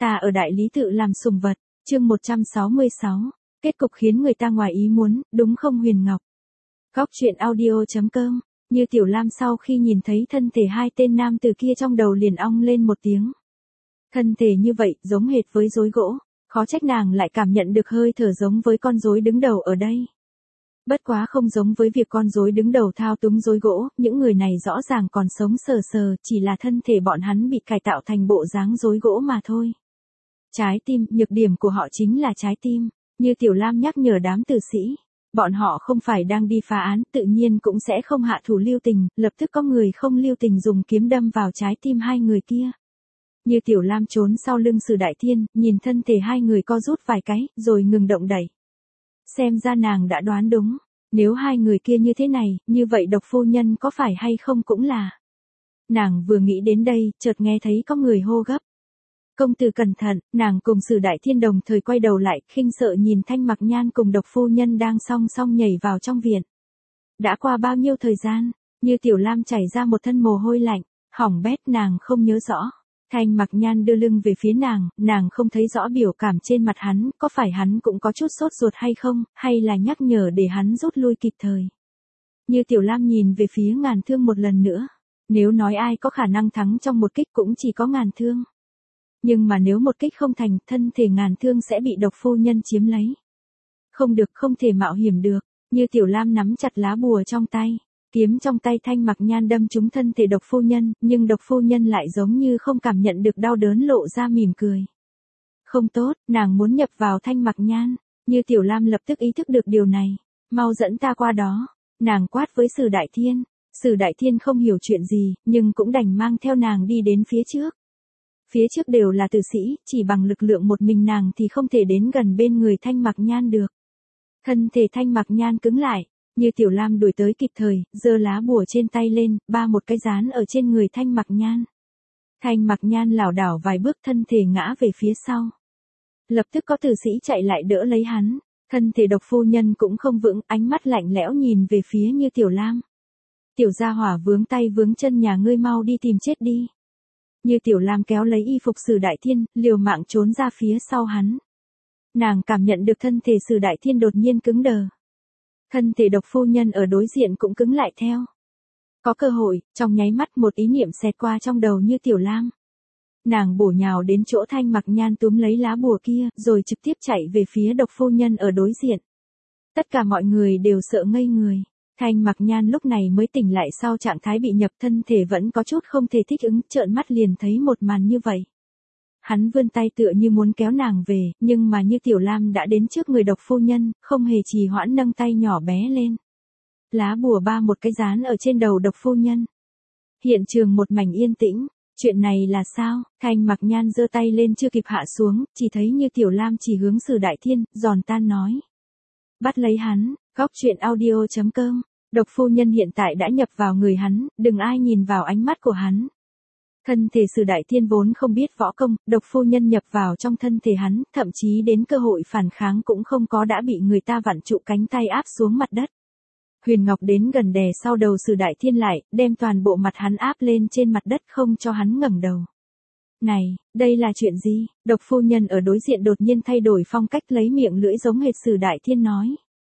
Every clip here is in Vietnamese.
Ta ở đại lý tự làm sùng vật, chương 166, kết cục khiến người ta ngoài ý muốn, đúng không Huyền Ngọc? Góc truyện audio.com, Như Tiểu Lam sau khi nhìn thấy thân thể hai tên nam từ kia trong đầu liền ong lên một tiếng. Thân thể như vậy, giống hệt với rối gỗ, khó trách nàng lại cảm nhận được hơi thở giống với con rối đứng đầu ở đây. Bất quá không giống với việc con rối đứng đầu thao túng rối gỗ, những người này rõ ràng còn sống sờ sờ, chỉ là thân thể bọn hắn bị cải tạo thành bộ dáng rối gỗ mà thôi. Trái tim, nhược điểm của họ chính là trái tim, Như Tiểu Lam nhắc nhở đám tử sĩ. Bọn họ không phải đang đi phá án, tự nhiên cũng sẽ không hạ thủ lưu tình, lập tức có người không lưu tình dùng kiếm đâm vào trái tim hai người kia. Như Tiểu Lam trốn sau lưng Sử Đại Thiên, nhìn thân thể hai người co rút vài cái, rồi ngừng động đẩy. Xem ra nàng đã đoán đúng, nếu hai người kia như thế này, như vậy Độc phu nhân có phải hay không cũng là. Nàng vừa nghĩ đến đây, chợt nghe thấy có người hô gấp. Công tử cẩn thận, nàng cùng Sử Đại Thiên đồng thời quay đầu lại, khinh sợ nhìn Thanh Mặc Nhan cùng Độc phu nhân đang song song nhảy vào trong viện. Đã qua bao nhiêu thời gian, Như Tiểu Lam chảy ra một thân mồ hôi lạnh, hỏng bét nàng không nhớ rõ. Thanh Mặc Nhan đưa lưng về phía nàng không thấy rõ biểu cảm trên mặt hắn, có phải hắn cũng có chút sốt ruột hay không, hay là nhắc nhở để hắn rút lui kịp thời. Như Tiểu Lam nhìn về phía Ngàn Thương một lần nữa, nếu nói ai có khả năng thắng trong một kích cũng chỉ có Ngàn Thương. Nhưng mà nếu một kích không thành, thân thể Ngàn Thương sẽ bị Độc phu nhân chiếm lấy. Không được, không thể mạo hiểm được, Như Tiểu Lam nắm chặt lá bùa trong tay. Kiếm trong tay Thanh Mặc Nhan đâm trúng thân thể Độc phu nhân, nhưng Độc phu nhân lại giống như không cảm nhận được đau đớn lộ ra mỉm cười. Không tốt, nàng muốn nhập vào Thanh Mặc Nhan, Như Tiểu Lam lập tức ý thức được điều này, mau dẫn ta qua đó, nàng quát với Sử Đại Thiên. Sử Đại Thiên không hiểu chuyện gì, nhưng cũng đành mang theo nàng đi đến phía trước. Phía trước đều là tử sĩ, chỉ bằng lực lượng một mình nàng thì không thể đến gần bên người Thanh Mặc Nhan được. Thân thể Thanh Mặc Nhan cứng lại. Như Tiểu Lam đuổi tới kịp thời, giơ lá bùa trên tay lên, ba một cái dán ở trên người Thanh Mặc Nhan. Thanh Mặc Nhan lảo đảo vài bước, thân thể ngã về phía sau. Lập tức có tử sĩ chạy lại đỡ lấy hắn, thân thể Độc phu nhân cũng không vững, ánh mắt lạnh lẽo nhìn về phía Như Tiểu Lam. Tiểu gia hỏa vướng tay vướng chân nhà ngươi, mau đi tìm chết đi. Như Tiểu Lam kéo lấy y phục Sử Đại Thiên, liều mạng trốn ra phía sau hắn. Nàng cảm nhận được thân thể Sử Đại Thiên đột nhiên cứng đờ. Thân thể Độc phu nhân ở đối diện cũng cứng lại theo. Có cơ hội, trong nháy mắt một ý niệm xẹt qua trong đầu Như Tiểu Lam. Nàng bổ nhào đến chỗ Thanh Mặc Nhan túm lấy lá bùa kia, rồi trực tiếp chạy về phía Độc phu nhân ở đối diện. Tất cả mọi người đều sợ ngây người. Thanh Mặc Nhan lúc này mới tỉnh lại sau trạng thái bị nhập, thân thể vẫn có chút không thể thích ứng, trợn mắt liền thấy một màn như vậy. Hắn vươn tay tựa như muốn kéo nàng về, nhưng mà Như Tiểu Lam đã đến trước người Độc phu nhân, không hề trì hoãn nâng tay nhỏ bé lên. Lá bùa ba một cái dán ở trên đầu Độc phu nhân. Hiện trường một mảnh yên tĩnh, chuyện này là sao? Thanh Mặc Nhan giơ tay lên chưa kịp hạ xuống, chỉ thấy Như Tiểu Lam chỉ hướng Sử Đại Thiên, giòn tan nói. Bắt lấy hắn, góc truyện audio.com, Độc phu nhân hiện tại đã nhập vào người hắn, đừng ai nhìn vào ánh mắt của hắn. Thân thể Sử Đại Thiên vốn không biết võ công, Độc phu nhân nhập vào trong thân thể hắn, thậm chí đến cơ hội phản kháng cũng không có, đã bị người ta vặn trụ cánh tay áp xuống mặt đất. Huyền Ngọc đến gần đè sau đầu Sử Đại Thiên lại, đem toàn bộ mặt hắn áp lên trên mặt đất không cho hắn ngẩng đầu. Này, đây là chuyện gì? Độc phu nhân ở đối diện đột nhiên thay đổi phong cách, lấy miệng lưỡi giống hệt Sử Đại Thiên nói.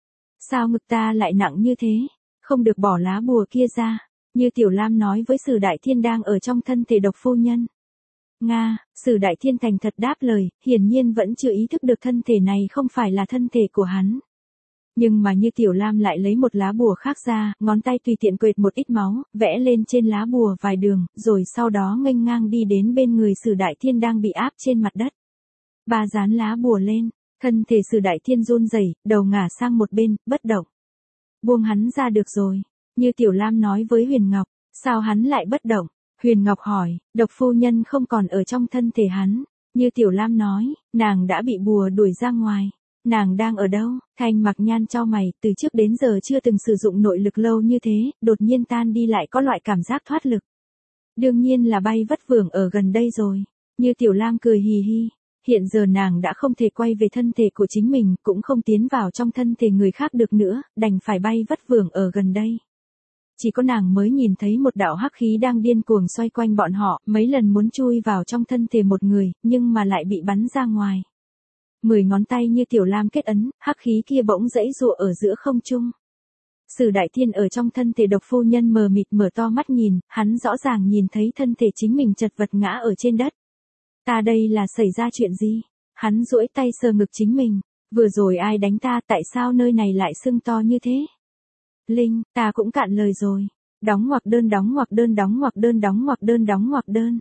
Sao ngực ta lại nặng như thế? Không được bỏ lá bùa kia ra. Như Tiểu Lam nói với Sử Đại Thiên đang ở trong thân thể Độc phu nhân. Nga, Sử Đại Thiên thành thật đáp lời, hiển nhiên vẫn chưa ý thức được thân thể này không phải là thân thể của hắn. Nhưng mà Như Tiểu Lam lại lấy một lá bùa khác ra, ngón tay tùy tiện quệt một ít máu, vẽ lên trên lá bùa vài đường, rồi sau đó nghênh ngang đi đến bên người Sử Đại Thiên đang bị áp trên mặt đất. Bà dán lá bùa lên, thân thể Sử Đại Thiên run rẩy, đầu ngả sang một bên, bất động. Buông hắn ra được rồi. Như Tiểu Lam nói với Huyền Ngọc, sao hắn lại bất động? Huyền Ngọc hỏi, Độc phu nhân không còn ở trong thân thể hắn. Như Tiểu Lam nói, nàng đã bị bùa đuổi ra ngoài. Nàng đang ở đâu? Thanh Mặc Nhan chau mày, từ trước đến giờ chưa từng sử dụng nội lực lâu như thế, đột nhiên tan đi lại có loại cảm giác thoát lực. Đương nhiên là bay vất vưởng ở gần đây rồi. Như Tiểu Lam cười hì hì. Hiện giờ nàng đã không thể quay về thân thể của chính mình, cũng không tiến vào trong thân thể người khác được nữa, đành phải bay vất vưởng ở gần đây. Chỉ có nàng mới nhìn thấy một đạo hắc khí đang điên cuồng xoay quanh bọn họ, mấy lần muốn chui vào trong thân thể một người, nhưng mà lại bị bắn ra ngoài. 10 ngón tay như tiểu lam kết ấn, hắc khí kia bỗng giãy giụa ở giữa không trung. Sử Đại Thiên ở trong thân thể Độc phu nhân mờ mịt mở to mắt nhìn, hắn rõ ràng nhìn thấy thân thể chính mình chật vật ngã ở trên đất. Ta đây là xảy ra chuyện gì? Hắn duỗi tay sờ ngực chính mình. Vừa rồi ai đánh ta, tại sao nơi này lại sưng to như thế? Linh, ta cũng cạn lời rồi. Đóng ngoặc đơn đóng ngoặc đơn đóng ngoặc đơn đóng ngoặc đơn đóng ngoặc đơn.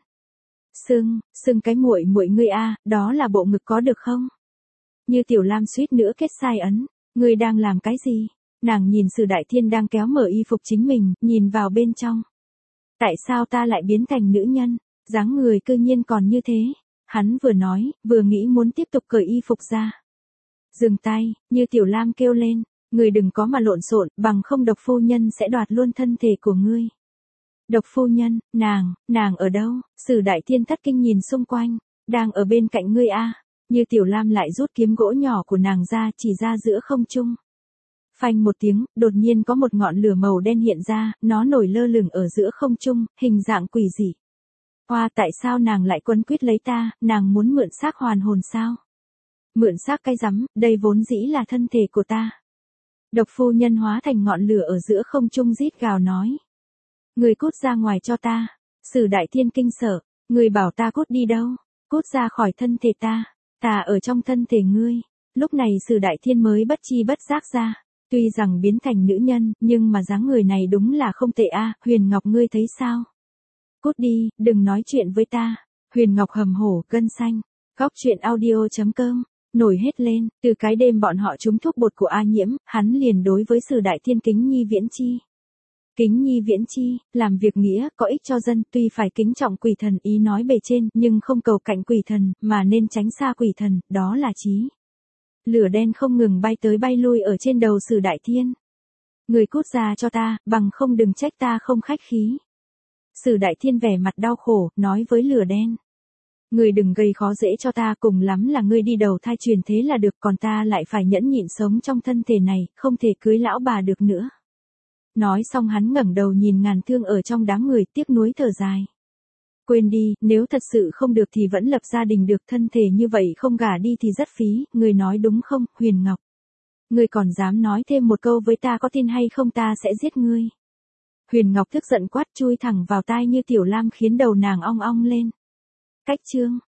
Sưng cái muội muội ngươi a, đó là bộ ngực có được không? Như tiểu lam suýt nữa kết sai ấn. Ngươi đang làm cái gì? Nàng nhìn Sử Đại Thiên đang kéo mở y phục chính mình, nhìn vào bên trong. Tại sao ta lại biến thành nữ nhân? Dáng người cư nhiên còn như thế. Hắn vừa nói, vừa nghĩ muốn tiếp tục cởi y phục ra. Dừng tay, Như tiểu lam kêu lên. Người đừng có mà lộn xộn, bằng không Độc phu nhân sẽ đoạt luôn thân thể của ngươi. Độc phu nhân, nàng ở đâu? Sử Đại Thiên thất kinh nhìn xung quanh. Đang ở bên cạnh ngươi a. Như tiểu lam lại rút kiếm gỗ nhỏ của nàng ra, chỉ ra giữa không trung. Phanh một tiếng, đột nhiên có một ngọn lửa màu đen hiện ra, nó nổi lơ lửng ở giữa không trung, hình dạng quỷ dị. Hoa, tại sao nàng lại quấn quýt lấy ta, nàng muốn mượn xác hoàn hồn sao? Mượn xác cái rắm, đây vốn dĩ là thân thể của ta. Độc phu nhân hóa thành ngọn lửa ở giữa không trung rít gào nói. Người cút ra ngoài cho ta. Sử Đại Thiên kinh sợ, người bảo ta cút đi đâu? Cút ra khỏi thân thể ta. Ta ở trong thân thể ngươi. Lúc này Sử Đại Thiên mới bất chi bất giác ra. Tuy rằng biến thành nữ nhân, nhưng mà dáng người này đúng là không tệ a. Huyền Ngọc ngươi thấy sao? Cút đi, đừng nói chuyện với ta. Huyền Ngọc hầm hổ, gân xanh. Góc truyện audio.com. Nổi hết lên, từ cái đêm bọn họ trúng thuốc bột của A Nhiễm, hắn liền đối với Sử Đại Thiên kính nhi viễn chi. Kính nhi viễn chi, làm việc nghĩa, có ích cho dân, tuy phải kính trọng quỷ thần ý nói bề trên, nhưng không cầu cạnh quỷ thần, mà nên tránh xa quỷ thần, đó là chí. Lửa đen không ngừng bay tới bay lui ở trên đầu Sử Đại Thiên. Người cút ra cho ta, bằng không đừng trách ta không khách khí. Sử Đại Thiên vẻ mặt đau khổ, nói với lửa đen. Người đừng gây khó dễ cho ta, cùng lắm là ngươi đi đầu thai truyền thế là được, còn ta lại phải nhẫn nhịn sống trong thân thể này, không thể cưới lão bà được nữa. Nói xong hắn ngẩng đầu nhìn Ngàn Thương ở trong đám người, tiếc nuối thở dài. Quên đi, nếu thật sự không được thì vẫn lập gia đình được, thân thể như vậy không gả đi thì rất phí, người nói đúng không, Huyền Ngọc? Ngươi còn dám nói thêm một câu với ta, có tin hay không ta sẽ giết ngươi. Huyền Ngọc tức giận quát, chui thẳng vào tai Như tiểu lam khiến đầu nàng ong ong lên. Cách chương